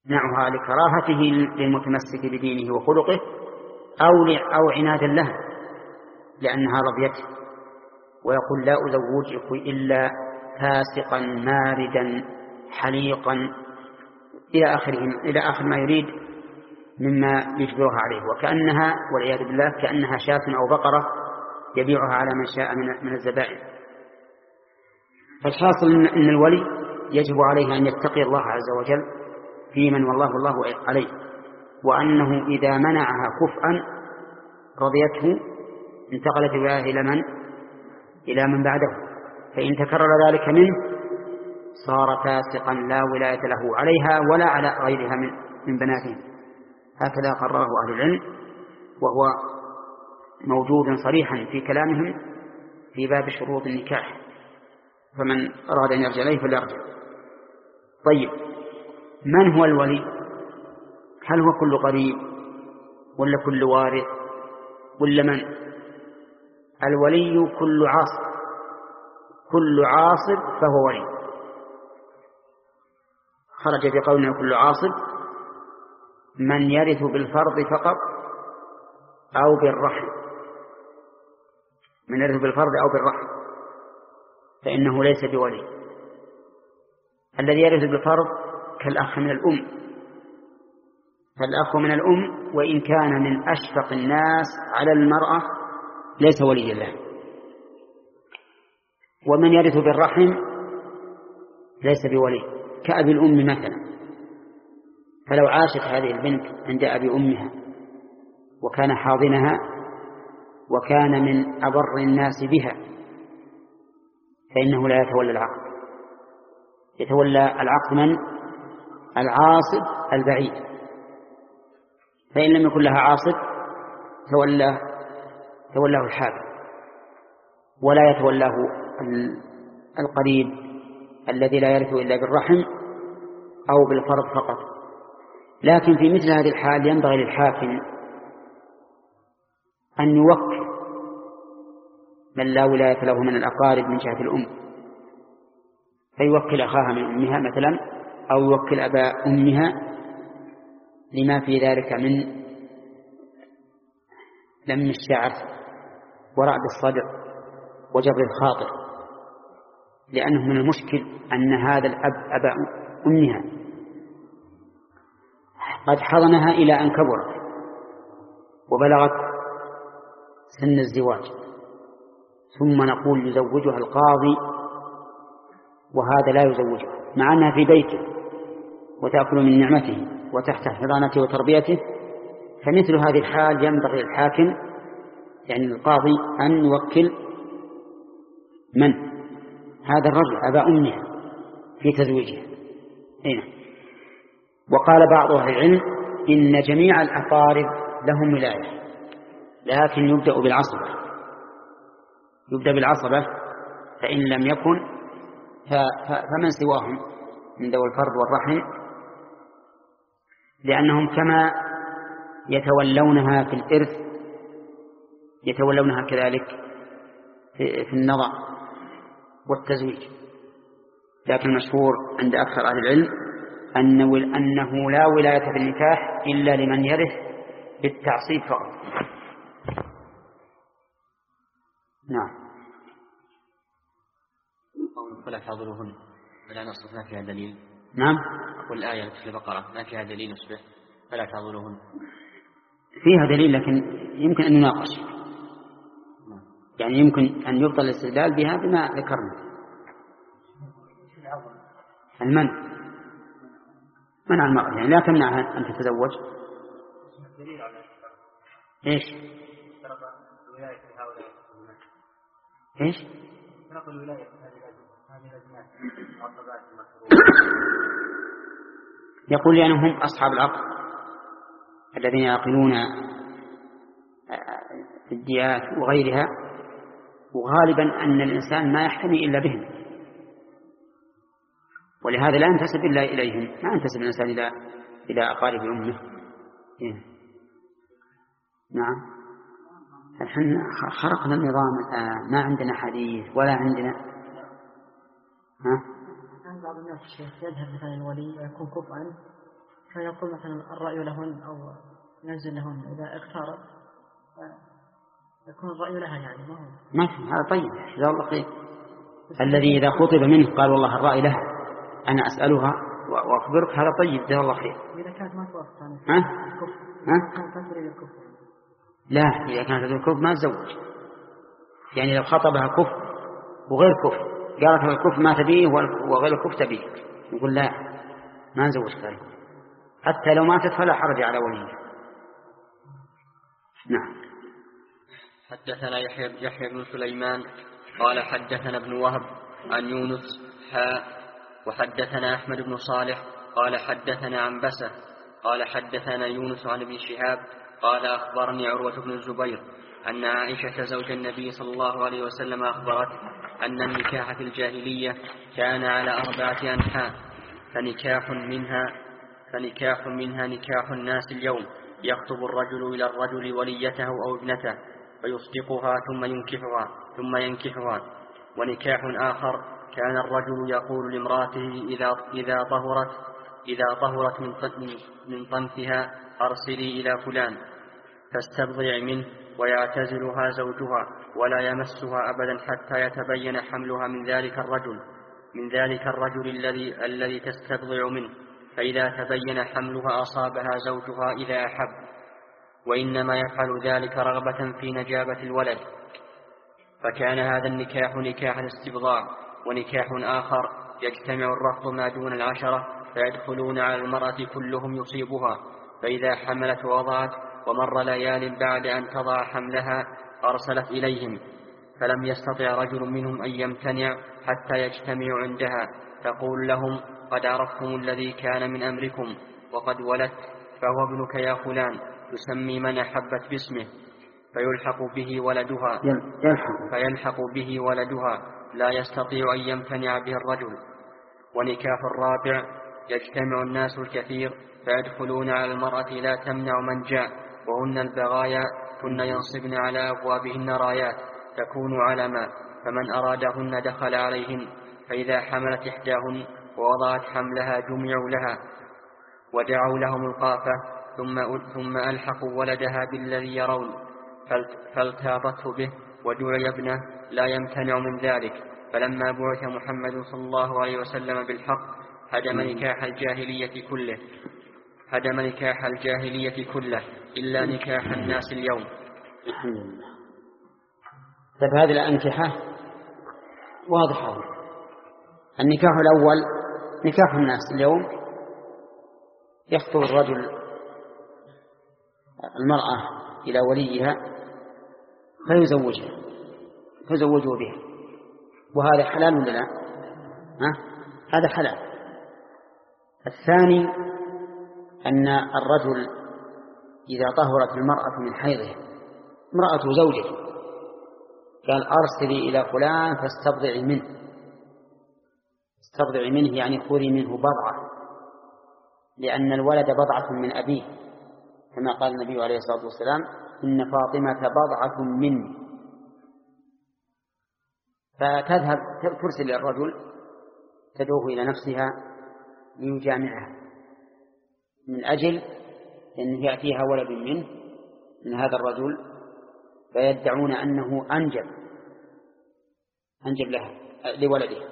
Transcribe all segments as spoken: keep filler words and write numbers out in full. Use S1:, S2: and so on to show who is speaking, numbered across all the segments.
S1: يمنعها لكراهته للمتمسك بدينه وخلقه أو أو عنادا له لأنها رضيته، ويقول لا أزوجك إلا فاسقا ماردا حليقا إلى آخره، إلى آخر ما يريد مما يجبرها عليه، وكأنها والعياذ بالله كأنها شاة أو بقرة يبيعها على من شاء من الزبائن. فالحاصل أن الولي يجب عليه أن يتقي الله عز وجل في من والله الله عليه، وأنه إذا منعها كفءا رضيته انتقلت بها إلى من إلى من بعده، فإن تكرر ذلك منه صار فاسقا لا ولاية له عليها ولا على غيرها من من بناتهم. هكذا قرره أهل العلم، وهو موجود صريحا في كلامهم في باب شروط النكاح، فمن أراد أن يرجع إليه فليرجع. طيب، من هو الولي؟ هل هو كل قريب ولا كل وارث ولا من؟ الولي كل عاصب، كل عاصب فهو ولي. خرج بقولنا كل عاصب من يرث بالفرض فقط أو بالرحم، من يرث بالفرض أو بالرحم فإنه ليس بولي. الذي يرث بالفرض كالأخ من الأم، فالأخ من الأم وإن كان من أشفق الناس على المرأة ليس ولي له. ومن يرث بالرحم ليس بولي كأبي الأم مثلا، فلو عاشت هذه البنت عند أبي أمها وكان حاضنها وكان من أبر الناس بها فإنه لا يتولى العقد. يتولى العقد من؟ العاصب البعيد، فإن لم يكن لها عاصب تولى تولاه الحاكم، ولا يتولاه القريب الذي لا يرث إلا بالرحم أو بالفرض فقط. لكن في مثل هذه الحال ينبغي للحاكم أن يوكل من لا ولاية له من الأقارب من جهة الأم، فيوكل أخاها من أمها مثلا أو يوكل أبا أمها لما في ذلك من لم الشعر ورعد الصدر وجبر الخاطر، لأنه من المشكل أن هذا الأب أبا أمها قد حضنها إلى أن كبرت وبلغت سن الزواج، ثم نقول يزوجها القاضي وهذا لا يزوجها مع أنها في بيته وتأكل من نعمته وتحت حضانته وتربيته. فمثل هذه الحال ينبغي الحاكم يعني القاضي أن يوكل من؟ هذا الرجل أبا أمها في تزويجها هنا. وقال بعض أهل العلم إن جميع الأقارب لهم ولاية، لكن يبدأ بالعصبة، يبدأ بالعصبة فإن لم يكن فمن سواهم من ذوي الفرض والرحم، لأنهم كما يتولونها في الإرث يتولونها كذلك في النظر والتزويج. لكن المشهور عند أكثر أهل العلم أنه لا ولاية في النكاح إلا لمن يرث بالتعصيب فقط. نعم.
S2: ولا تعضلوهن فلا نصف ما فيها دليل.
S1: نعم.
S2: والآية في البقرة ما فيها دليل نصبه فلا تعضلوهن.
S1: فيها دليل لكن يمكن أن يناقش، يعني يمكن أن يبطل الاستدلال بها بما ذكرنا. المنع منع المرأة يعني لا تمنعها أن تتزوج. إيش إيش يقول لأنهم هم أصحاب العقل الذين يعقلون في الديات وغيرها، وغالبا أن الإنسان ما يحتمي إلا بهم، ولهذا لا ينتسب إلا إليهم، ما ينتسب الإنسان إلى إلى أقارب أمه. إيه؟ نعم. الحين خرقنا النظام الآن، ما عندنا حديث ولا عندنا.
S3: ها؟ بعض الناس الشيخ يذهب مثلا الولي يكون كفءا فيقول مثلا الرأي لهن أو ينزل لهن إذا اختارت يكون الرأي لها يعني ما هو
S1: ما في هذا طيب جزاه الله خير. الذي إذا خطب منه قال والله الرأي لها أنا أسألها وأخبرك هذا طيب جزاه الله خير.
S3: إذا كانت ما توافق
S1: ها؟ ها؟
S3: كانت تريد الكفر
S1: لا إذا كانت تريد الكفر ما تزوج. يعني لو خطبها كفر وغير كفر قالت الكفر ما تبيه وغير الكفر تبيه يقول لا ما نزوج ذلك حتى لو ماتت فلا حرج على وليه. نعم.
S2: حدثنا يحيى يحيى بن سليمان قال حدثنا ابن وهب عن يونس حاء وحدثنا أحمد بن صالح قال حدثنا عنبسة قال حدثنا يونس عن ابن شهاب قال أخبرني عروة بن الزبير أن عائشة زوج النبي صلى الله عليه وسلم أخبرت أن النكاح في الجاهلية كان على أربعة أنحاء فنكاح منها فنكاح منها نكاح الناس اليوم يخطب الرجل إلى الرجل وليته أو ابنته فيصدقها ثم ينكحها ثم ينكحها. ونكاح آخر كان الرجل يقول لامرأته إذا إذا طهرت إذا طهرت من من طنفها أرسلي إلى فلان فاستبضع منه ويعتزلها زوجها ولا يمسها أبدا حتى يتبين حملها من ذلك الرجل من ذلك الرجل الذي الذي تستبضع منه، فإذا تبين حملها أصابها زوجها إذا أحب، وإنما يفعل ذلك رغبة في نجابة الولد. فكان هذا النكاح نكاح الاستبضاع. ونكاح آخر يجتمع الرفض ما دون العشرة فيدخلون على المرأة كلهم يصيبها، فإذا حملت ووضعت ومر ليال بعد أن تضع حملها أرسلت إليهم، فلم يستطع رجل منهم أن يمتنع حتى يجتمعوا عندها، تقول لهم قد عرفتم الذي كان من أمركم وقد ولدت فهو ابنك يا فلان، تسمي من أحبت باسمه فيلحق به ولدها فيلحق به ولدها لا يستطيع أن يمتنع به الرجل. ونكاح الرابع يجتمع الناس الكثير فيدخلون على المرأة لا تمنع من جاء، وهن البغايا كن ينصبن على أبوابهن رايات تكون علما، فمن أرادهن دخل عليهن، فإذا حملت إحداهن ووضعت حملها جمعوا لها ودعوا لهم القافة ثم, ثم ألحقوا ولدها بالذي يرون فالتابته به ودعي ابنه لا يمتنع من ذلك. فلما بعث محمد صلى الله عليه وسلم بالحق هدم نكاح الجاهلية كله هدم نكاح الجاهلية كله إلا نكاح الناس اليوم.
S1: الحمد لله. طيب هذه الأنكحة واضحة. النكاح الأول نكاح الناس اليوم يخطب الرجل المرأة إلى وليها فيزوجها فيزوجوا بها، وهذا حلال ولا لا؟ ها؟ هذا حلال. الثاني أن الرجل إذا طهرت المرأة من حيضها امرأة زوجه قال أرسلي إلى فلان فاستبضعي منه، استبضعي منه يعني خذي منه بضعة، لأن الولد بضعة من أبيه كما قال النبي عليه الصلاة والسلام إن فاطمة بضعة مني. فتذهب ترسل الرجل تدعوه إلى نفسها ليجامعها من أجل أن يأتيها ولد منه من هذا الرجل، فيدعون أنه أنجب أنجب لها لولدها.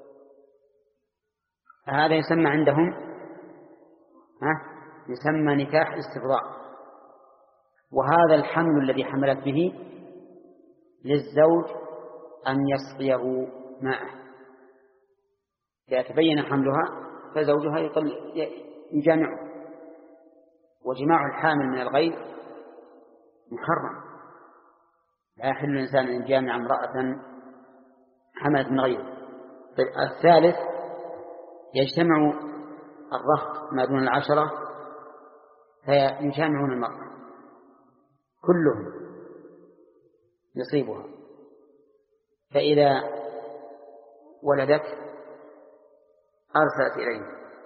S1: هذا يسمى عندهم ها يسمى نكاح استبضاع. وهذا الحمل الذي حملت به للزوج أن يسقيه ماءه، إذا تبين حملها فزوجها يجامعه. وجماع الحامل من الغيب محرم، لا يحل الإنسان أن يجامع امرأة حملت من غيره. الثالث يجتمع الرهط ما دون العشرة فيجامعون المرأة كلهم يصيبها، فإذا ولدت أرسلت إليهم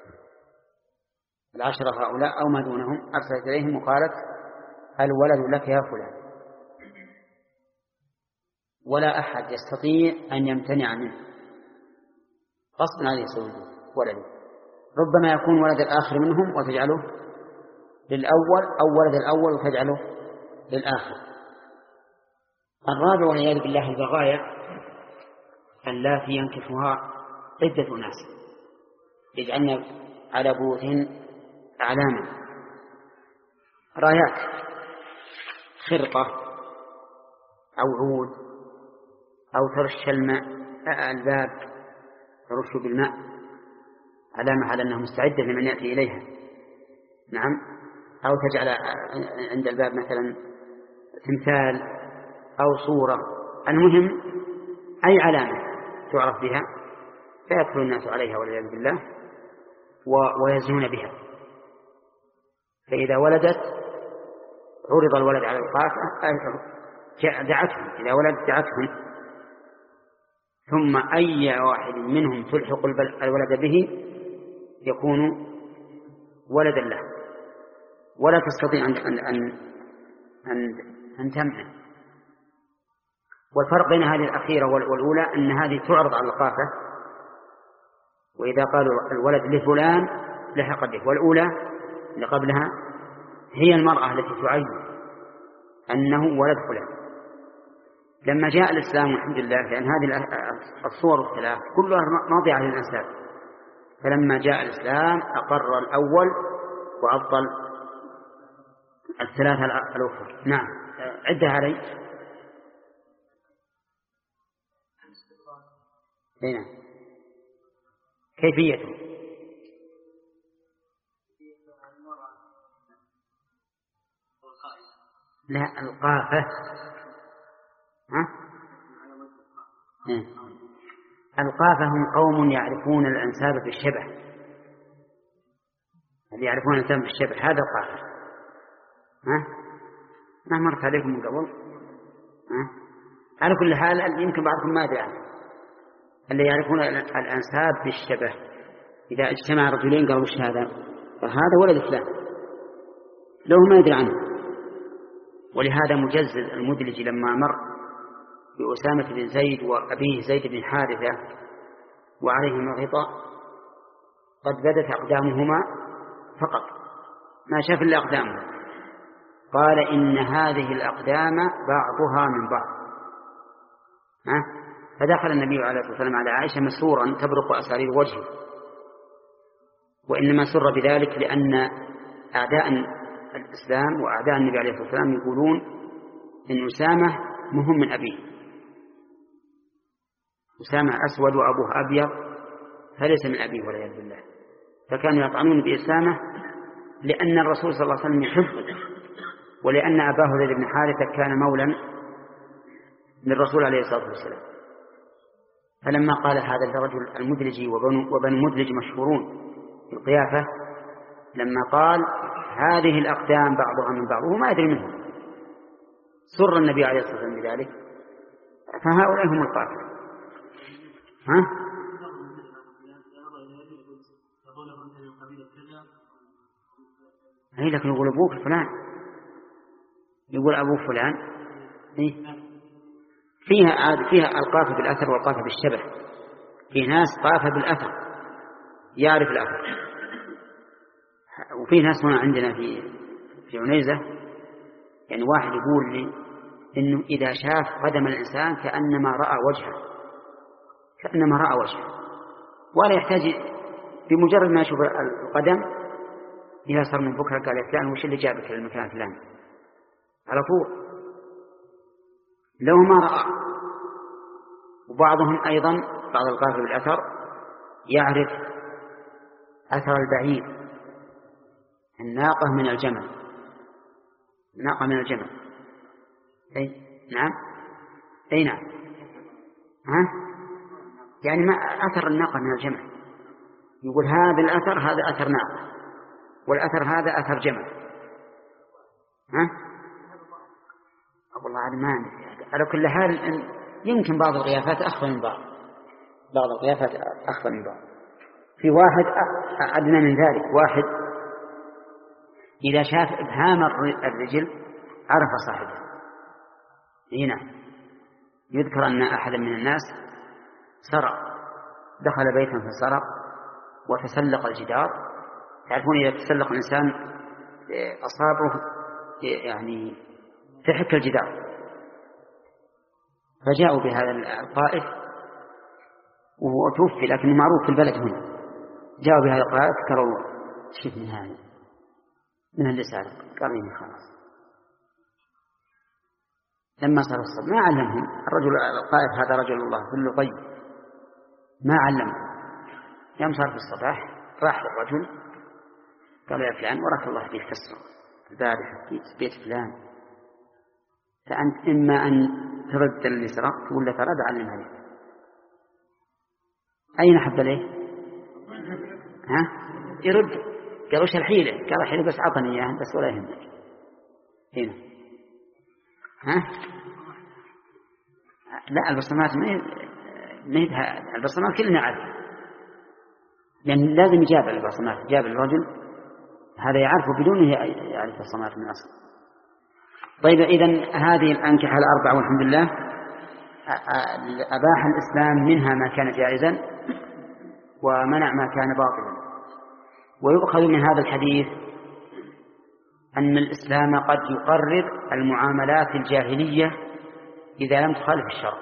S1: العشرة هؤلاء أو ما دونهم، أرسلت إليهم وقالت الولد لك يا فلان، ولا أحد يستطيع أن يمتنع منه غصبا عليه سوده ولده. ربما يكون ولد الآخر منهم وتجعله للأول، أو ولد الأول وتجعله للآخر. الرابع والعياذ بالله البغايا اللاتي ينكحها عدة ناس يجعلن على بيوتهن أعلاما، رايات، خرقة أو عود، أو ترش الماء الباب ترش بالماء علامة على أنها مستعدة لمن يأتي إليها. نعم. أو تجعل عند الباب مثلا تمثال أو صورة، المهم أي علامة تعرف بها فيدخل الناس عليها والعياذ بالله ويزنون بها. فإذا ولدت عرض الولد على القافة دعتهم، إذا ولدت دعتهم، ثم أي واحد منهم تلحق الولد به يكون ولدا له، ولا تستطيع أن أن أن أن تمنع. والفرق بين هذه الأخيرة والأولى أن هذه تعرض على القافة، وإذا قالوا الولد لفلان لحق به، والأولى اللي قبلها هي المرأة التي تعين أنه ولد فلان. لما جاء الإسلام والحمد لله، لأن هذه الصور الثلاث كلها ماضية على الأنساب، فلما جاء الإسلام أقر الأول وأبطل الثلاثة الأخرى. نعم. عدها علي. هنا كيفيته؟ لا، القافة. ها؟ القافة هم قوم يعرفون الأنساب بالشبه، اللي يعرفون الأنساب بالشبه هذا القافة. ها؟ ما مرت عليكم من قبل؟ ها؟ على كل حال يمكن بعضكم ما يدري عنه. اللي يعرفون الأنساب بالشبه، إذا اجتمع رجلين قالوا وش هذا؟ هذا ولد فلان، لو ما يدري عنه. ولهذا مجزز المدلج لما مر بأسامة بن زيد وأبيه زيد بن حارثة وعليهما غطاء قد بدت أقدامهما فقط، ما شاف إلا أقدامه، قال إن هذه الأقدام بعضها من بعض. ها؟ فدخل النبي عليه الصلاة والسلام على عائشة مسرورا تبرق أسارير وجهه، وإنما سر بذلك لأن أعداء الإسلام وأعداء النبي عليه الصلاة والسلام يقولون إن أسامة مهم من أبيه، أسامة أسود وأبوه أبيض فليس من أبيه والعياذ بالله، فكانوا يطعنون بأسامة لأن الرسول صلى الله عليه وسلم يحبه، ولأن أباه زيد بن حارثة كان مولا للرسول عليه الصلاة والسلام. فلما قال هذا الرجل المدلجي وبنو مدلج مشهورون في القيافة، لما قال هذه الأقدام بعضها من بعض وهو ما يدري منه، سر النبي عليه الصلاة والسلام بذلك. فهؤلاء هم القاتل. ها؟ أي لكن يقول أبوك فلان، يقول أبوه فلان. إيه؟ فيها فيها القافة بالأثر والقافة بالشبه. في ناس قافة بالأثر يعرف الأثر، وفي ناس هنا عندنا في في عنيزة يعني واحد يقول لي إنه إذا شاف قدم الإنسان كأنما رأى وجهه، كأنما رأى وجهه، ولا يحتاج بمجرد ما يشوف القدم إذا صار من بكرة قال يا فلان وش اللي جابك للمكان فلان على طول لو ما رأى. وبعضهم أيضا بعض القافة بالأثر يعرف أثر البعير، الناقة من الجمل، الناقة من الجمل. أي نعم، أي نعم. ها؟ يعني ما أثر الناقة من الجمل، يقول هذا الأثر هذا أثر ناقة، والأثر هذا أثر جمل. ها؟ والله عاد ما على كل حال يمكن بعض القيافات أخفى من بعض، بعض القيافات أخفى من بعض. في واحد أدنى من ذلك، واحد إذا شاف إبهام الرجل عرف صاحبه. هنا يذكر أن أحد من الناس سرق، دخل بيتا فسرق، وتسلق الجدار. تعرفون إذا تسلق الإنسان أصابعه يعني تحك الجدار، فجاءوا بهذا القائف وهو توفي لكنه معروف في البلد هنا، جاءوا بهذا القائف كروا شف من هذا من اللي سارق قريني خلاص. لما صار الصبح ما علمهم الرجل القائف هذا رجل الله كله طيب، ما علمهم. يوم صار في الصباح راح الرجل قال يا فلان وراك الله فيك تسرق البارحة في بيت فلان، فأنت إما أن ترد اللي سرقت ولا ترد علم عليك. أين حب ليه؟ ها؟ يرد. قال وش الحيلة؟ قال الحيلة بس عطني إياه بس ولا يهمك. هنا ها؟ لا البصمات ما ما البصمات كلنا عارف، لأن لازم يجاب البصمات. جاب الرجل هذا يعرفه بدونه يعرف البصمات من أصل. طيب إذن هذه الأنكحة الأربعة والحمد لله أباح الإسلام منها ما كان جائزا ومنع ما كان باطلا. ويؤخذ من هذا الحديث أن الإسلام قد يقرر المعاملات الجاهلية إذا لم تخالف الشرع.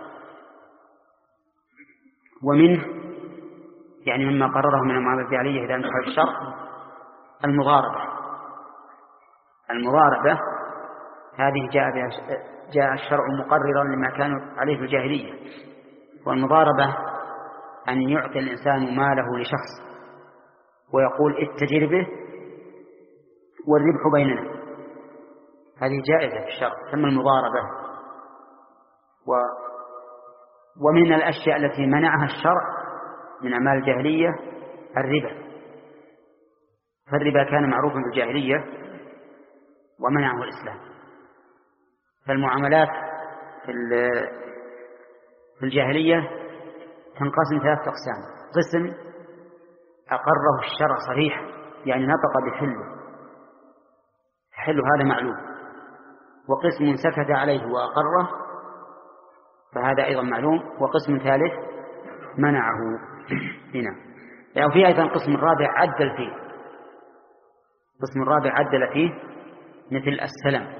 S1: ومنه يعني مما قرره من المعاملات الجاهلية إذا لم تخالف الشرع المضاربة. المضاربة هذه جاء بها جاء الشرع مقررا لما كانوا عليه في الجاهلية. والمضاربة أن يعطي الإنسان ماله لشخص ويقول اتجر به والربح بيننا، هذه جائزة في الشرع ثم المضاربة. و ومن الأشياء التي منعها الشرع من أعمال الجاهلية الربا، فالربا كان معروفا في الجاهلية ومنعه الإسلام. فالمعاملات في الجاهلية تنقسم ثلاثة أقسام: قسم أقره الشرع صريحا يعني نطق بحله، حله هذا معلوم، وقسم سكت عليه وأقره فهذا أيضا معلوم، وقسم ثالث منعه هنا. يعني في أيضا قسم رابع عدل فيه، قسم الرابع عدل فيه مثل السلم،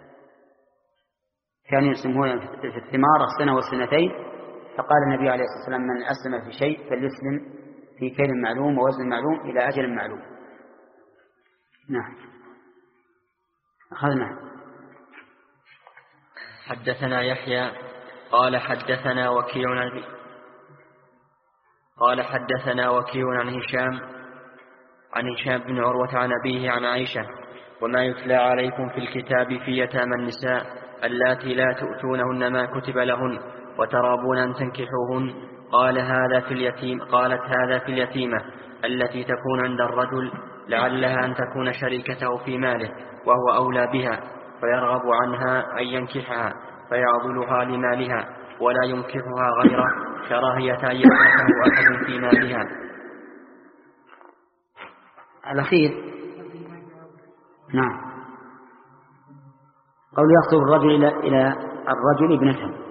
S1: كانوا يسمونه في الثمار السنة والسنتين، فقال النبي عليه الصلاة والسلام من أسلم في شيء فليسلم في كيل معلوم ووزن معلوم إلى أجل معلوم. نعم أخذنا.
S2: حدثنا يحيى قال حدثنا وكيع عن قال حدثنا وكيع عن هشام عن هشام بن عروة عن أبيه عن عائشة: وما يتلى عليكم في الكتاب في يتامى النساء اللاتي لا تؤتونهن ما كتب لهن وترابون أن تنكحوهن. قال هذا في اليتيم قالت هذا في اليتيمة التي تكون عند الرجل لعلها أن تكون شريكته في ماله وهو أولى بها، فيرغب عنها أن ينكحها فيعضلها لمالها ولا ينكحها غيره كراهية أن ينكحه أحد في مالها.
S1: الأخير نعم قول يخطب الرجل إلى إلى الرجل ابنته،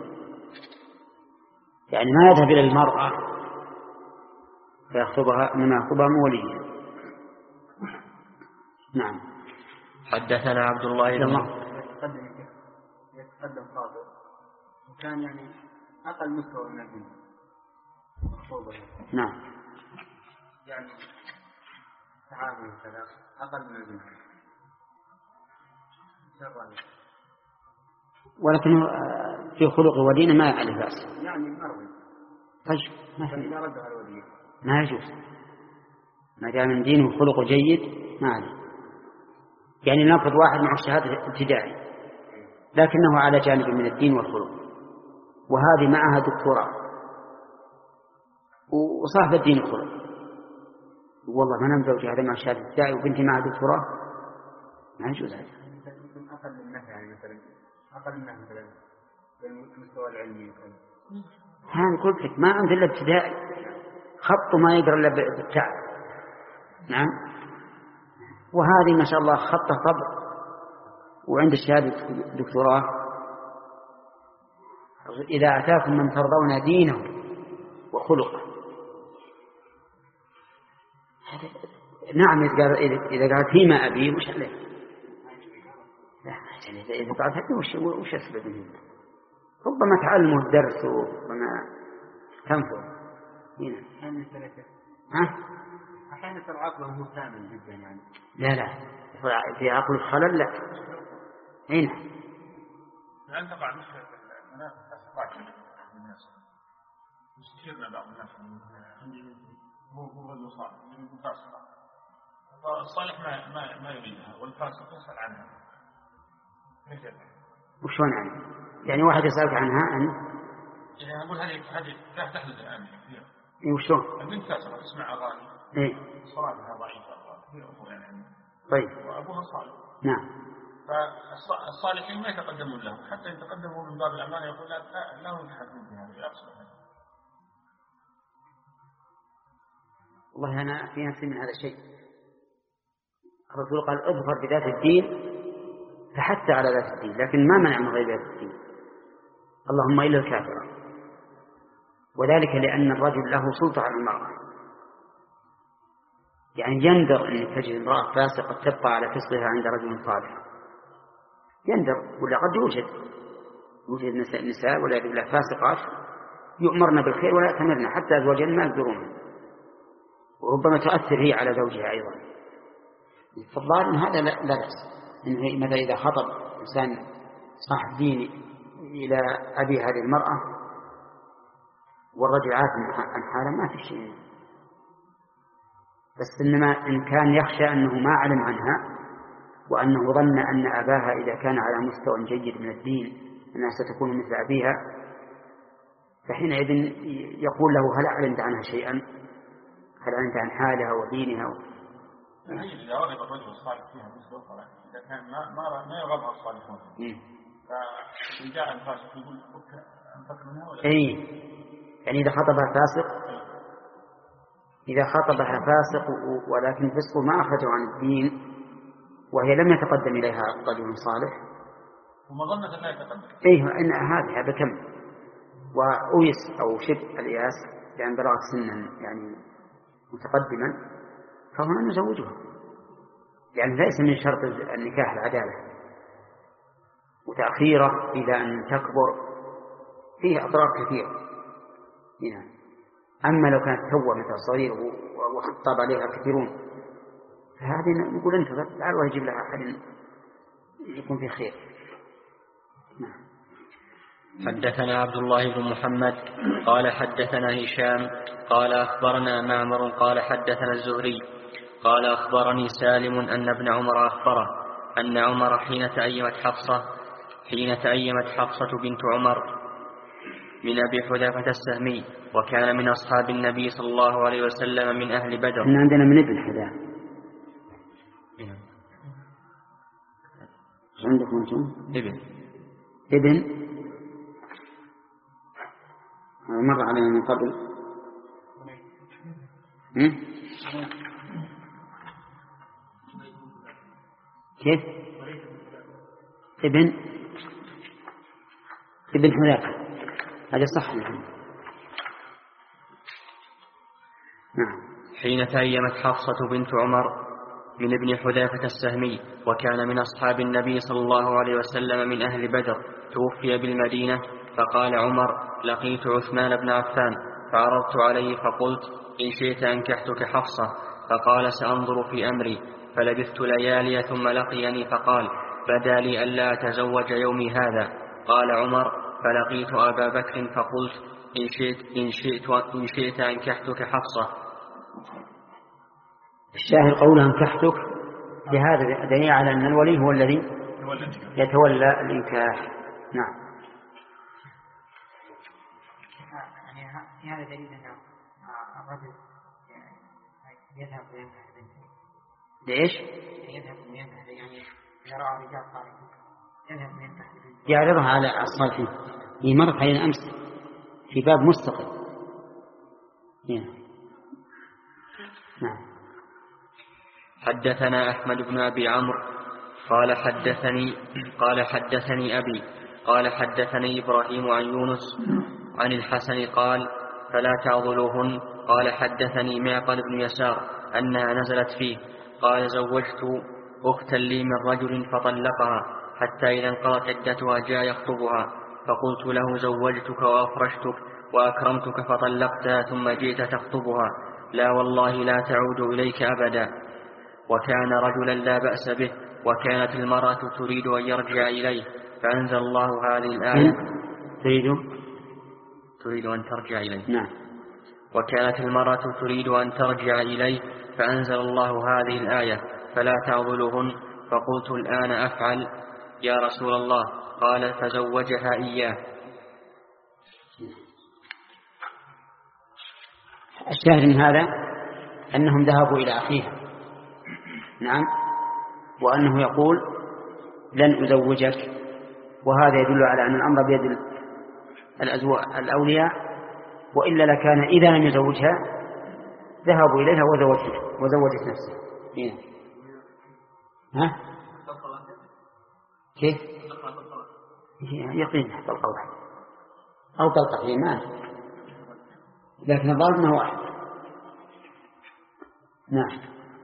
S1: يعني ما يذهب إلى المرأة فيخطبها إنما يخطبها من وليها. نعم.
S2: حدثنا عبد الله بن
S4: يتقدم يتقدم خاطب وكان يعني أقل مستوى من البنت.
S1: نعم.
S4: يعني تعامل كذا أقل من البنت.
S1: ولكنه في خلق ودينه ما يعرف بأس.
S4: يعني مرضي.
S1: طيب ما في.
S4: ما ردها الولي.
S1: ما يجوز. ما دام من دينه خلق جيد ما عليه. يعني نأخذ واحد مع الشهادة ابتدائي لكنه على جانب من الدين والخلق، وهذه معها دكتوراه وصاحب الدين والخلق، والله ما نمزوج هذا مع الشهادة ابتدائي وبنتي معها دكتوراه، ما يجوز هذا.
S4: أقل منها يعني مثلا أقل منها مثلا بالمستوى العلمي مثلا.
S1: ها قلت لك ما عنده إلا ابتدائي، خط ما يقرأ إلا بالتعب. نعم. وهذه ما شاء الله خطه طبع وعند الشهادة دكتوراه. إذا أتاكم من ترضون دينه وخلقه نعم إذا قالت هي ما أبي مش عليه. لا إذا قالت هذه وش وش أسبب منه؟ ربما تعلمه الدرس وربما تنفع. هنا. ها؟
S4: أحيانا ترى عقله مو كامل جدا يعني.
S1: لا لا في عقل الخلل لا. هنا.
S5: لأن تقع مشكلة المنافق تقع الناس. مستشيرنا بعض الناس هو هو رجل صالح يريد فاسقة. الصالح ما ما ما يريدها والفاسق يسأل عنها.
S1: وشون يعني؟ يعني واحد يسألك عنها أنت؟
S5: يعني أقول هذه هذه لا تحدث الآن كثير.
S1: إيه وشون؟
S5: البنت فاسقة تسمع أغاني.
S1: إيه.
S5: صلاتها ضعيفة هي أخوة يعني.
S1: طيب.
S5: وأبوها صالح.
S1: نعم.
S5: فالصالحين ما يتقدمون له حتى يتقدموا من باب الأمانة يقول لا لا لا يتحكمون في هذا يقصد هذا.
S1: والله أنا في نفسي من هذا الشيء. الرسول قال اظهر بذات الدين فحتى على ذات الدين لكن ما منع من غير ذات الدين اللهم إلا الكافر وذلك لأن الرجل له سلطة على المرأة يعني يندر أن تجد امرأة فاسقة تبقى على فسقها عند رجل صالح يندر ولا قد يوجد يوجد نساء ولا يجب فاسقات يؤمرن بالخير ولا يأتمرن حتى أزواجهن ما يقدرون وربما تؤثر هي على زوجها أيضا فالظاهر أن هذا لا بأس إنه مثلا إذا خطب إنسان صاحب دين إلى أبي هذه المرأة والرجل عارف عن حاله ما في شيء بس إنما إن كان يخشى أنه ما علم عنها وأنه ظن أن أباها إذا كان على مستوى جيد من الدين أنها ستكون مثل أبيها فحينئذ يقول له هل علمت عنها شيئا هل علمت عن حالها ودينها و...
S5: إذا رغب الرجل الصالح فيها مثل الصلاة إذا كان ما ما ما يرغبها الصالحون فإن جاء الفاسق يقول أنفق منها ولا
S1: إيه يعني إذا خطبها فاسق إذا خطبها فاسق ولكن فسقه ما أخرجه عن الدين وهي لم يتقدم إليها رجل صالح
S5: ومظنة لا يتقدم
S1: إيه إن هذا هذا كم وأويس أو شبه الإياس لأن بلغ سنا يعني متقدما فهنا نزوجها يعني ليس من شرط النكاح العدالة وتأخيره إلى أن تكبر فيه أضرار كثيرة هنا. أما لو كانت توه مثل صغير وخطب عليها كثيرون فهذه نقول انتظر لعل الله يجيب لها أحد يكون في خير. نعم.
S2: حدثنا عبد الله بن محمد قال حدثنا هشام قال أخبرنا معمر قال حدثنا الزهري قال أخبرني سالم أن ابن عمر أخبره أن عمر حين تأيمت حفصة حين تأيمت حفصة بنت عمر من أبي حذافة السهمي وكان من أصحاب النبي صلى الله عليه وسلم من أهل بدر.
S1: إحنا عندنا من ابن حذافة. عندكم أنتم؟
S2: ابن.
S1: ابن. مر علينا من قبل. هم؟ كيف؟ ابن. ابن حذافة. هذا صح نعم.
S2: حين تأيمت حفصة بنت عمر من ابن حذافة السهمي وكان من أصحاب النبي صلى الله عليه وسلم من أهل بدر توفي بالمدينة فقال عمر لقيت عثمان بن عفان فعرضت عليه فقلت إن شئت أنكحتك حفصة فقال سأنظر في أمري فلبثت ليالي ثم لقيني فقال بدا لي ألا أتزوج يومي هذا قال عمر فلقيت أبا بكر فقلت إن شئت, إن شئت, إن شئت أنكحتك حفصة.
S1: الشاهد قوله أنكحتك لهذا دليل على أن الولي هو الذي يتولى الإنكاح. نعم.
S3: يعني في هذا دليل أن الرجل يذهب وينكح بنته.
S1: ليش؟
S3: يذهب وينكح يعني إذا رأى رجال صالحين يذهب وينكح بنته.
S1: يعرضها على الصالحين. هي مرت علينا أمس في باب مستقل. نعم.
S2: حدثنا أحمد بن أبي عمرو قال حدثني قال حدثني أبي قال حدثني إبراهيم عن يونس عن الحسن قال فلا تعضلوهن. قال حدثني معقل بن يسار أنها نزلت فيه. قال: زوجت أختا لي من رجل فطلقها حتى إذا انقضت عدتها جاء يخطبها، فقلت له: زوجتك وأفرشتك وأكرمتك فطلقتها ثم جئت تخطبها، لا والله لا تعود إليك أبدا. وكان رجلا لا بأس به، وكانت المرأة تريد أن يرجع إليه فأنزل الله هذه الآية.
S1: تريد
S2: تريد أن ترجع إليه.
S1: نعم.
S2: وكانت المرأة تريد أن ترجع إليه فأنزل الله هذه الآية: فلا تعضلهن. فقلت: الآن أفعل يا رسول الله؟ قال: فزوجها إياه.
S1: الشاهد من هذا أنهم ذهبوا إلى أخيها، نعم، وأنه يقول: لن أزوجك، وهذا يدل على أن الأمر بيد الأولياء، وإلا لكان إذا لم يزوجها ذهبوا إليها وزوجت وزوجت نفسها. ها؟ كيف؟ يقين طلقة واحدة أو طلقتين، ما لكن الظاهر أنه واحد. نعم.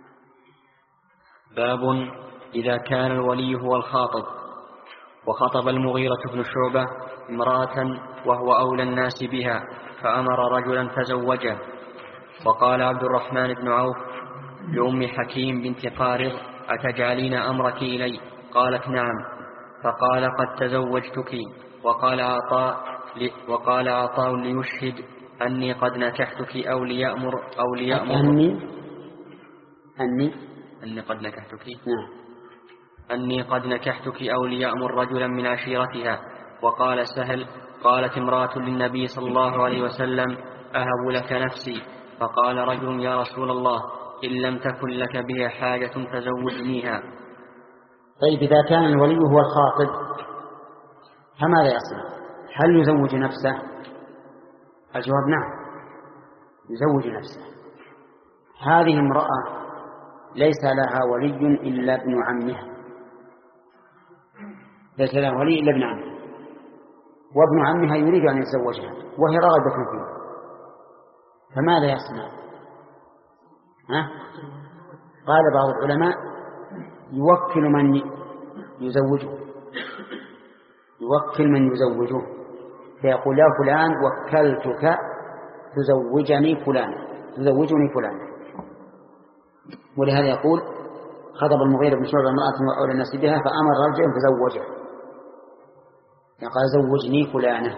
S2: باب إذا كان الولي هو الخاطب. وخطب المغيرة بن شعبة امرأة وهو أولى الناس بها، فأمر رجلا فزوجه. وقال عبد الرحمن بن عوف لأم حكيم بنت قارض: أتجعلين أمرك إلي؟ قالت: نعم. فقال: قد تزوجتك. وقال عطاء وقال عطاء ليشهد أني قد نكحتك أو ليأمر أو ليأمر
S1: أني أني
S2: أني قد نكحتك
S1: نعم
S2: أني قد نكحتك أو ليأمر رجلا من عشيرتها. وقال سهل: قالت امرأة للنبي صلى الله عليه وسلم: أهب لك نفسي. فقال رجل: يا رسول الله، إن لم تكن لك بها حاجة فزوجنيها.
S1: طيب، إذا كان الولي هو الخاطب فماذا يصنع؟ هل يزوج نفسه؟ الجواب: نعم، يزوج نفسه. هذه امرأة ليس لها ولي إلا ابن عمها، ليس لها ولي إلا ابن عمها، وابن عمها يريد أن يتزوجها وهي راغبة فيه، فماذا يصنع؟ ها؟ قال بعض العلماء: يوكل من يزوجه يوكل من يزوجه فيقول: يا فلان وكلتك تزوجني فلان تزوجني فلان. ولهذا يقول: خطب المغيرة بن شعبة امرأة وأولى الناس بها فأمر رجلا فزوجها، قال: زوجني فلانة،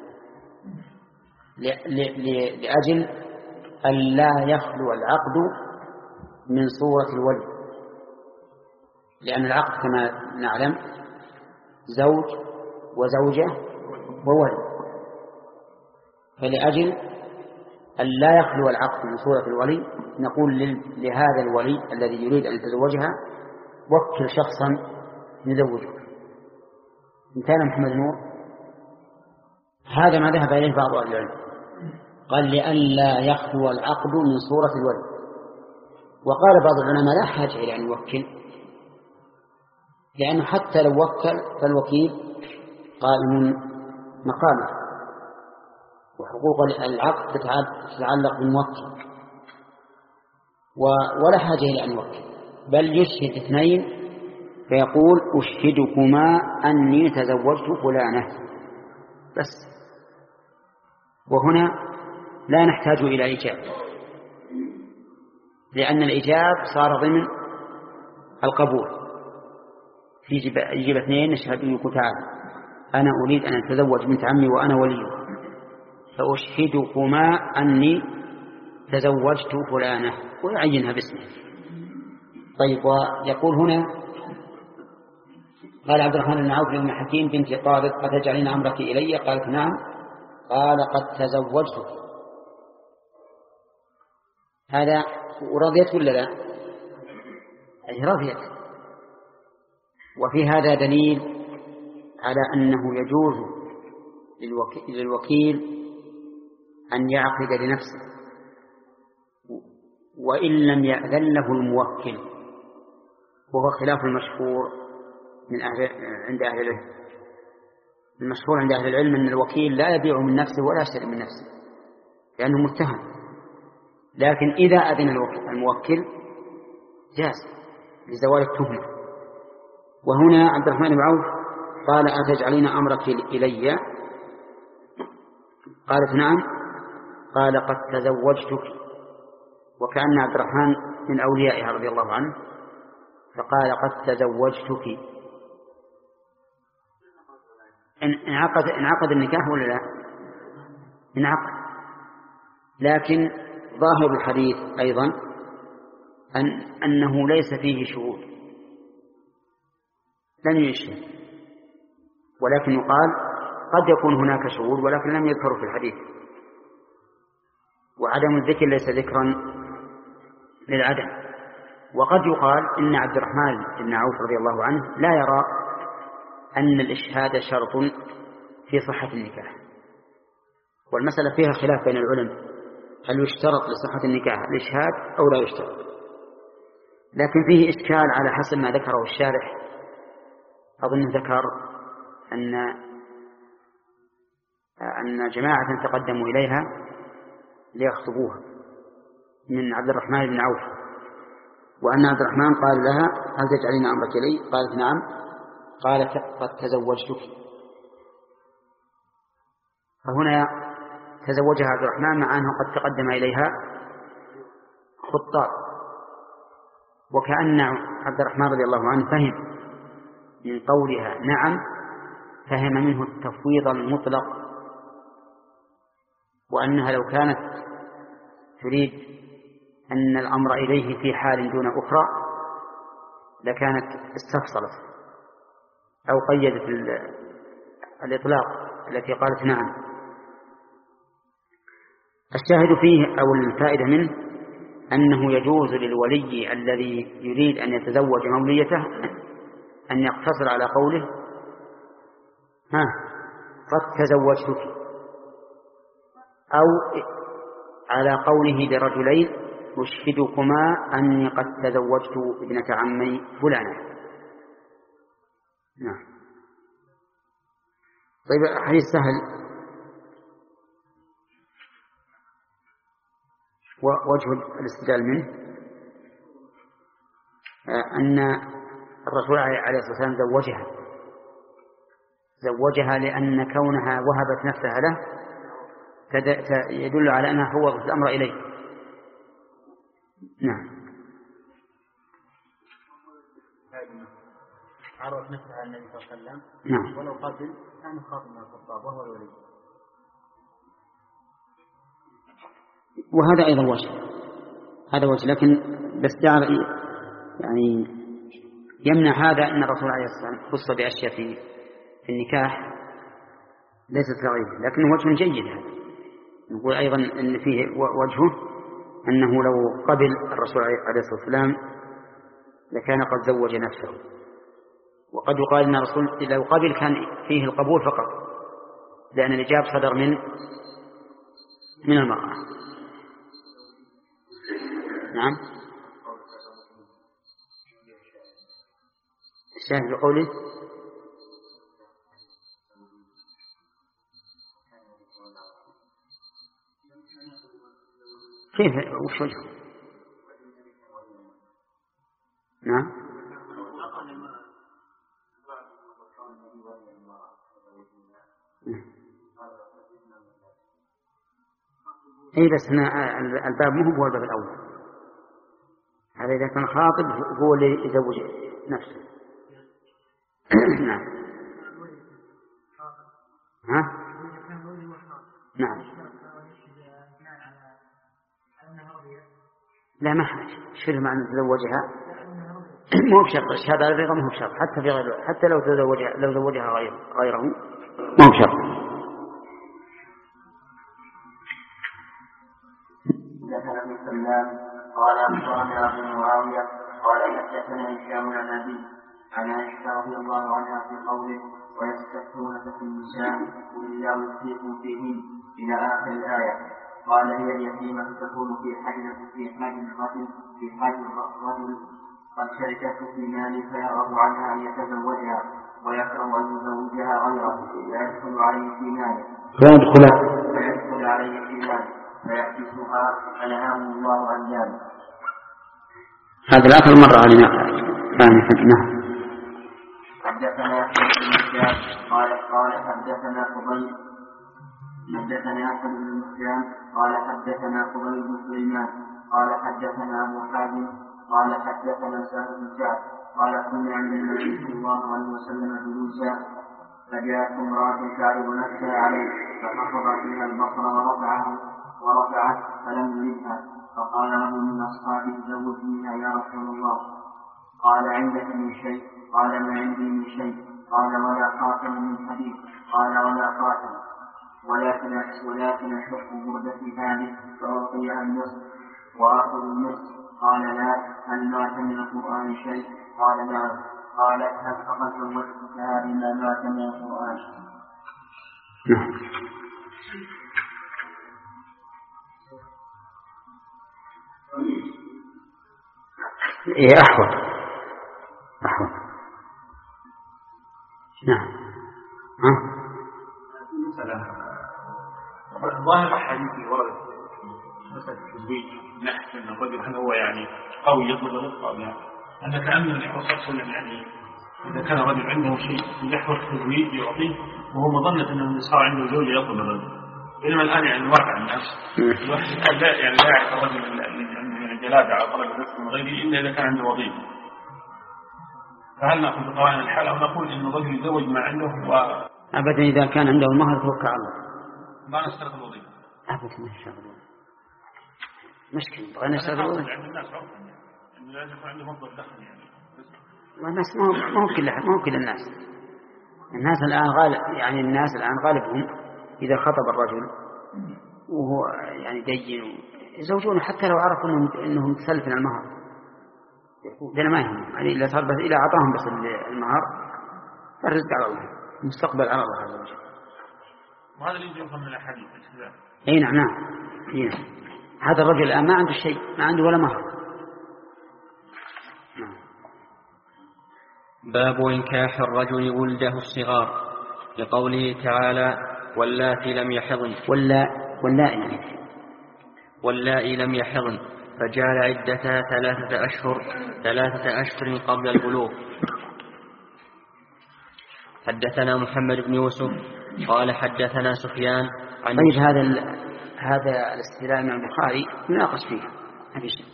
S1: لأجل أن لا يخلو العقد من صورة الولي، لأن العقد كما نعلم زوج وزوجة وولي، فلأجل أن لا يخلو العقد من صورة الولي نقول لهذا الولي الذي يريد أن يتزوجها: وكل شخصا يزوجك. مثال محمد نور، هذا ما ذهب إليه بعض أهل العلم، قال: لأن لا يخلو العقد من صورة الولي. وقال بعض العلماء: لا حاجة إلى أن يوكل، لأنه حتى لو وكل فالوكيل قائم مقامه، وحقوق العقد تتعلق بالموكل، ولا حاجة إلى أن يوكل، بل يشهد اثنين فيقول: أشهدكما أني تزوجت فلانة بس. وهنا لا نحتاج إلى إيجاب، لأن الإيجاب صار ضمن القبول. يجيب اثنين يشهد لك تعالى: أنا أريد أن أتزوج بنت عمي وأنا ولي، فأشهدكما أني تزوجت فلانة، ويعينها باسمه. طيب، ويقول هنا: قال عبد الرحمن بن عوف لأم حكيم بنت قارض: أتجعلين أمرك إلي؟ قالت: نعم. قال: قد تزوجتك. هذا ورضيت ولا لا؟ أي رضيت. وفي هذا دليل على أنه يجوز للوكيل أن يعقد لنفسه وإن لم يأذن له الموكل، وهو خلاف المشهور من أهل عند أهل العلم. المشهور عند أهل العلم أن الوكيل لا يبيع من نفسه ولا يشتري من نفسه، لأنه متهم، لكن إذا أذن الموكل جاز لزوال التهمة. وهنا عبد الرحمن بن عوف قال أتجعلين أمرك إلي؟ قالت نعم. قال قد تزوجتك، وكأن عبد الرحمن من أوليائها رضي الله عنه، فقال قد تزوجتك. انعقد, انعقد النكاح ولا لا؟ انعقد، لكن ظاهر الحديث أيضا أن أنه ليس فيه شهود، لم يشهد، ولكن يقال قد يكون هناك شهود ولكن لم يذكروا في الحديث، وعدم الذكر ليس ذكرا للعدم. وقد يقال إن عبد الرحمن بن عوف رضي الله عنه لا يرى أن الإشهاد شرط في صحة النكاح، والمسألة فيها خلاف بين العلماء، هل يشترط لصحة النكاح الإشهاد أو لا يشترط؟ لكن فيه إشكال على حسب ما ذكره الشارح. أظن ذكر أن أن جماعة تقدموا إليها ليخطبوها من عبد الرحمن بن عوف، وأن عبد الرحمن قال لها هل تجعلين أمرك لي؟ قالت نعم. قالت قد تزوجتك. فهنا تزوجها عبد الرحمن مع أنه قد تقدم إليها خطاب، وكأن عبد الرحمن رضي الله عنه فهم من قولها نعم، فهم منه التفويض المطلق، وأنها لو كانت تريد أن الأمر إليه في حال دون أخرى لكانت استفصلت أو قيدت الإطلاق التي قالت نعم. الشاهد فيه أو الفائدة منه أنه يجوز للولي الذي يريد أن يتزوج موليته أن يقتصر على قوله ها قد تزوجتك، أو على قوله لرجلين أشهدكما أني قد تزوجت ابنة عمي فلانة. نعم. طيب حديث سهل. ووجه الاستدلال منه أن الرسول عليه الصلاة والسلام زوجها زوجها لأن كونها وهبت نفسها له يدل على أنها فوضت الأمر إليه. نعم.
S4: عرض نفسها على النبي صلى الله عليه وسلم.
S1: نعم.
S4: ولو قبل كان خاطب من الخطاب وهو الولي.
S1: وهذا أيضا وجه هذا وجه لكن بس يعني يمنع هذا أن الرسول عليه الصلاة والسلام خص بأشياء في في النكاح ليست رغيبة، لكنه وجه جيد. هذا نقول أيضا أن فيه وجهه أنه لو قبل الرسول عليه الصلاة والسلام لكان قد زوج نفسه، وقد يقال أن الرسول لو قبل كان فيه القبول فقط، لأن الإجابة صدر من من المرأة. نعم. الشاهد بقوله كيف وش وجهه؟ نعم. اي بس هنا الباب مو هو الباب الاول، هذا اذا كان خاطب هو اللي يزوج نفسه. نعم. ها؟ نعم. لا ما حاجة شر مع أن تزوجها مو بشرط، الشهادة على الرضا مو بشرط، حتى في غير حتى لو تزوجها لو زوجها غير غيره مو بشرط.
S6: حدثنا ابن سلام قال أخبرنا أبو معاوية قال حدثنا هشام عن أبي عن عائشة رضي الله عنها في قوله ويستفتونك في النساء قل الله يفتيكم فيهن إلى آخر الآية. قال هي اليتيمة تكون في حاجة في حاجة الرجل في حاجة الرجل قد شركته في مال فيرغب عنها أن يتزوجها ويكره أن يزوجها غيره ويدخل عليه في ماله
S1: فيدخل
S6: ويدخل عليه في ماله فيحبسها فنهاه الله عن ذلك.
S1: هذا الآخر مرة علينا نعم.
S6: حدثنا أحمد بن هشام قال قال حدثنا قبيل حدثنا أحمد بن هشام قال حدثنا قبيل بن سليمان قال حدثنا أبو حازم قال حدثنا سهل بن سعد قال كنا عند النبي صلى الله عليه وسلم جلوسا فجاءت امرأة تعرض نفسها عليه فحفظ فيها البصر ورفعه ورفعه فلم يجدها فقال رجل من أصحابه زوجنيها يا رسول الله. قال عندك من شيء؟ قال ما عندي من شيء. قال ولا خاتم من حديد. قال ولا خاتم ولكن ولكن أشق بردتي هذه فأعطيها النصف وآخذ النصف. قال لا. هل مات من القرآن شيء؟ قال نعم. قال هل فقد زوجتها بما مات من القرآن؟
S1: إيه أحوط أحوط نعم. ها
S5: ظاهر الحديث ورد مسألة التزويج نحن أن الرجل هل هو يعني قوي يطلب الرزق أو لا؟ أن كأن النبي صلى الله عليه وسلم يعني إذا كان رجل عنده شيء يحفظ التزويج يعطيه وهو مظنة أنه صار عنده زوجة يطلب الرزق. بينما الآن يعني واقع الناس الواحد لا يعني لا يعرف الرجل من الجلادة على طلب الرزق من غيره إلا إذا كان عنده وظيفة. فهل نأخذ بقرائن الحال أو نقول إن الرجل يزوج ما عنده و
S1: أبدا إذا كان عنده المهر توكل على الله
S5: ما نشترط الوظيفة؟
S1: أبدا ما نشترط الوظيفة مشكلة بغينا نشترط الوظيفة
S5: عند الناس عرفا يعني لازم يكون عنده مصدر دخل يعني
S1: والناس ما هو كل ما هو كل الناس الناس الآن غالب يعني الناس الآن غالبهم إذا خطب الرجل وهو يعني دين يزوجونه حتى لو عرفوا إنه إنه متسلف من المهر ده ما يهم يعني إلا صار بس إذا أعطاهم بس المهر فالرزق على الله مستقبل على الله عز وجل.
S5: وهذا اللي يفهم من الحديث.
S1: أي نعم نعم هذا الرجل الآن ما عنده شيء ما عنده ولا مهر.
S2: باب إنكاح الرجل ولده الصغار لقوله تعالى واللاتي لم يحضن
S1: ولا واللائي
S2: واللائي لم يحضن فجعل عدتها ثلاثة أشهر ثلاثة أشهر قبل البلوغ. حدثنا محمد بن يوسف قال حدثنا سفيان عن
S1: طيب هذا هذا الاستدلال من البخاري ناقش فيه هذا الشيء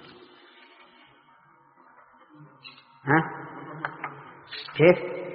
S1: ها كيف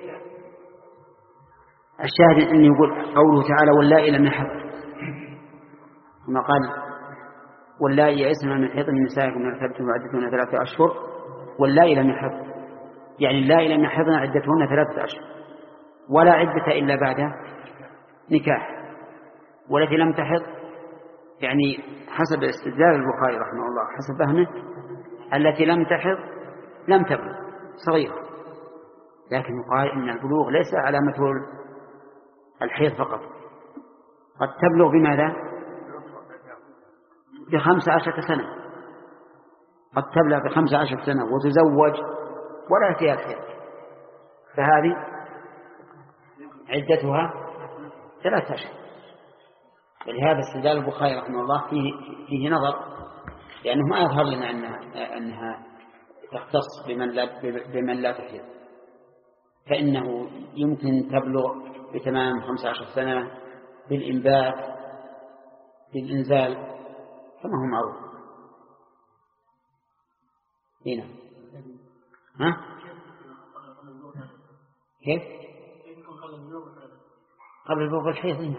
S1: الشاهد أن يقول قوله تعالى واللائي لم يحضن كما قال واللائي يئسن من المحيض من نسائكم من ارتبتم وعدتهن ثلاثة أشهر واللائي لم يحضن يعني اللائي لم يحضن عدتهن ثلاثة أشهر ولا عدة إلا بعد نكاح والتي لم تحض يعني حسب استدلال البخاري رحمه الله حسب فهمه التي لم تحض لم تبلغ صغيرة لكن يقال إن البلوغ ليس علامته الحيض فقط قد تبلغ بماذا بخمس عشرة سنة قد تبلغ بخمس عشرة سنة وتزوج ولا فيها الحيض فهذه عدتها ثلاثة أشهر. ولهذا استدلال البخاري رحمه الله فيه, فيه نظر لأنه ما يظهر لنا أنها, أنها تختص بمن لا, بمن لا تحيض فإنه يمكن تبلغ بتمام خمس عشر سنة بالإنبات بالإنزال كما هو معروف. هنا ها كيف قبل بلوغ الحيض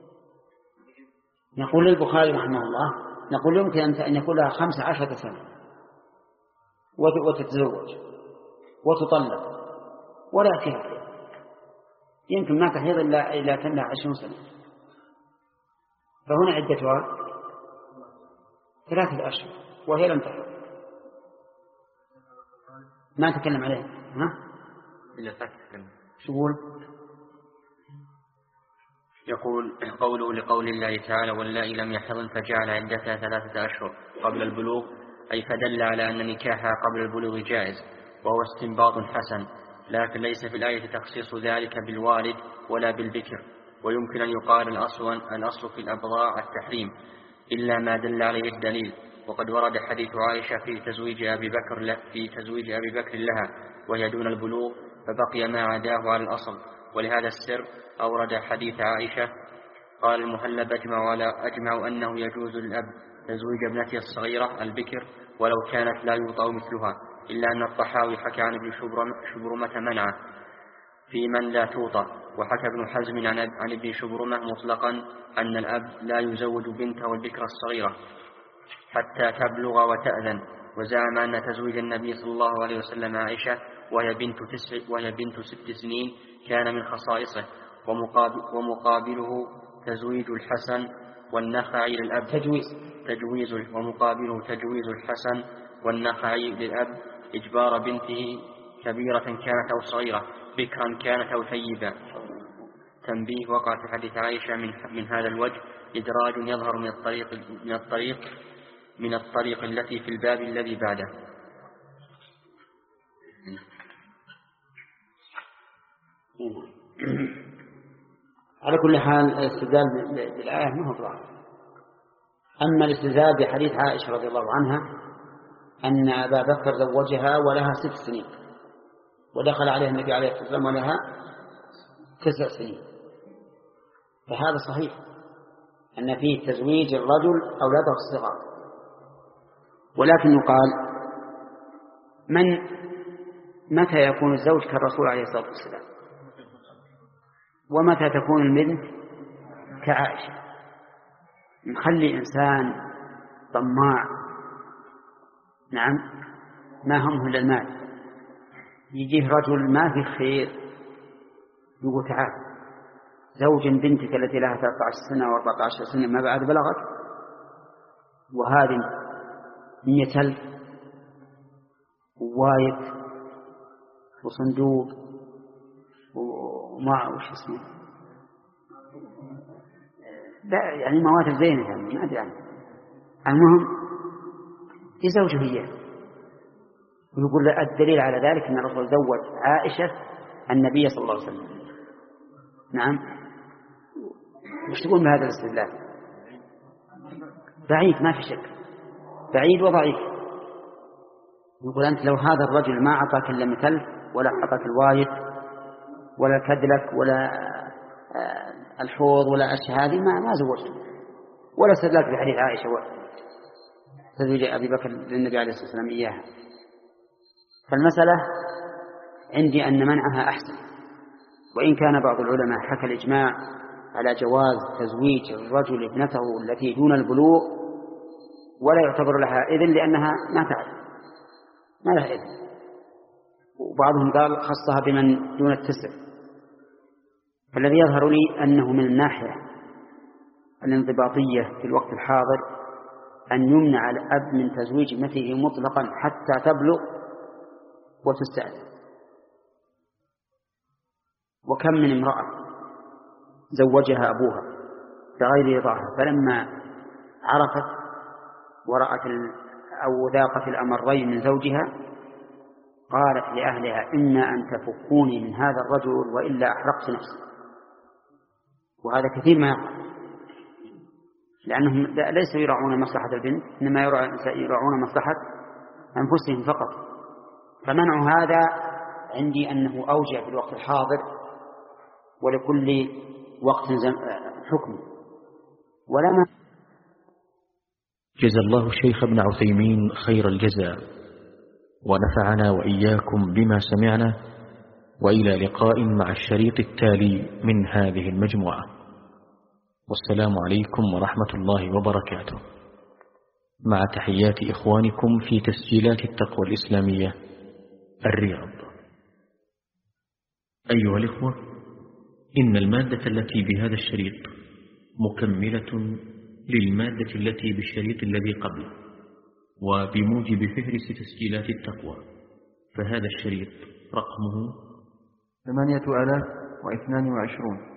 S1: نقول للبخاري رحمه الله نقول يمكن أن يكون لها خمس عشرة سنة وتتزوج وتطلق ولا فيها حيض يمكن ما تحيض إلا إلا تمنع عشرين سنة فهنا عدتها ثلاثة أشهر وهي لم تحيض ما تكلم عليها ها
S2: إلا تكلم
S1: شو يقول
S2: يقول قوله لقول الله تعالى واللائي لم يحضن فجعل عدتها ثلاثة أشهر قبل البلوغ أي فدل على أن نكاحها قبل البلوغ جائز وهو استنباط حسن لكن ليس في الآية تخصيص ذلك بالوالد ولا بالبكر ويمكن أن يقال الأصل, الأصل في الأبضاع التحريم إلا ما دل عليه الدليل. وقد ورد حديث عائشة في تزويج أبي بكر في تزويج أبي بكر لها وهي دون البلوغ، فبقي ما عداه على الأصل. ولهذا السر أورد حديث عائشة. قال المهلب أجمع, على أجمع أنه يجوز للأب تزويج ابنته الصغيرة البكر ولو كانت لا يوطأ مثلها، إلا أن الطحاوي حكى عن ابن شبرمة منعه في من لا توطأ. وحكى ابن حزم عن ابن شبرمة مطلقا أن الأب لا يزوج بنته البكر الصغيرة حتى تبلغ وتأذن. وزعم أن تزويج النبي صلى الله عليه وسلم عائشة وهي بنت, تسع وهي بنت ست سنين كان من خصائصه، ومقابل ومقابله تزويج الحسن والنخعي للأب
S1: تجويز
S2: تجويز ومقابله تجويز الحسن والنخعي للأب إجبار بنته كبيرة كانت أو صغيرة، بكرا كانت أو ثيبا. تنبيه: وقع في حديث عائشة من, من هذا الوجه إدراج يظهر من الطريق من الطريق من الطريق التي في الباب الذي بعده.
S1: على كل حال الاستدلال بالآية ما هو ظاهر. أما الاستدلال بحديث عائشة رضي الله عنها أن أبا بكر زوجها ولها ست سنين ودخل عليها النبي عليه الصلاة والسلام ولها تسع سنين، فهذا صحيح أن فيه تزويج الرجل أولاده الصغار. ولكن يقال من متى يكون الزوج كالرسول عليه الصلاة والسلام، ومتى تكون البنت كعائشة. نخلي إنسان طماع نعم ما همه إلا المال، يجيه رجل ما في خير يقول تعال زوج بنتك التي لها ثلاثة عشر سنة وأربعة عشر سنة ما بعد بلغت، وهذه مية ألف ووايت وصندوق وما وش اسمه لا يعني مواد زينة يعني ما أدري عنه. المهم يزوجه إياه ويقول له الدليل على ذلك أن الرسول زوج عائشة النبي صلى الله عليه وسلم. نعم وش تقول بهذا الاستدلال؟ بعيد ما في شك، بعيد وضعيف. يقول أنت لو هذا الرجل ما أعطاك إلا مثل ولا أعطاك الوايد ولا الكدلك ولا الحوض ولا أشياء هذه ما ما زوجت. ولا استدلت بحديث عائشة تزويج أبي بكر للنبي عليه الصلاة والسلام إياها. فالمسألة عندي أن منعها أحسن، وإن كان بعض العلماء حكى الإجماع على جواز تزويج الرجل ابنته التي دون البلوغ ولا يعتبر لها إذن لأنها ما تعرف ما لها إذن. وبعضهم قال خصها بمن دون التسع. فالذي يظهر لي أنه من الناحية الانضباطية في الوقت الحاضر أن يمنع الأب من تزويج ابنته مطلقا حتى تبلغ وتستأذن. وكم من امرأة زوجها أبوها بغير رضاها، فلما عرفت ورأت أو ذاقت الأمرين من زوجها قالت لأهلها إما أن تفكوني من هذا الرجل وإلا أحرقت نفسي. وهذا كثير ما يقع، لأنهم ليسوا يراعون مصلحة البنت إنما يراعون مصلحة أنفسهم فقط. فمنع هذا عندي أنه أوجع في الوقت الحاضر، ولكل وقت حكم ولا ما.
S7: جزا الله الشيخ ابن عثيمين خير الجزاء، ونفعنا وإياكم بما سمعنا، وإلى لقاء مع الشريط التالي من هذه المجموعة، والسلام عليكم ورحمة الله وبركاته، مع تحيات إخوانكم في تسجيلات التقوى الإسلامية الرياض. أيها الإخوة، إن المادة التي بهذا الشريط مكملة للمادة التي بالشريط الذي قبله، وبموجب فهرس تسجيلات التقوى، فهذا الشريط رقمه ثمانية آلاف واثنان وعشرون.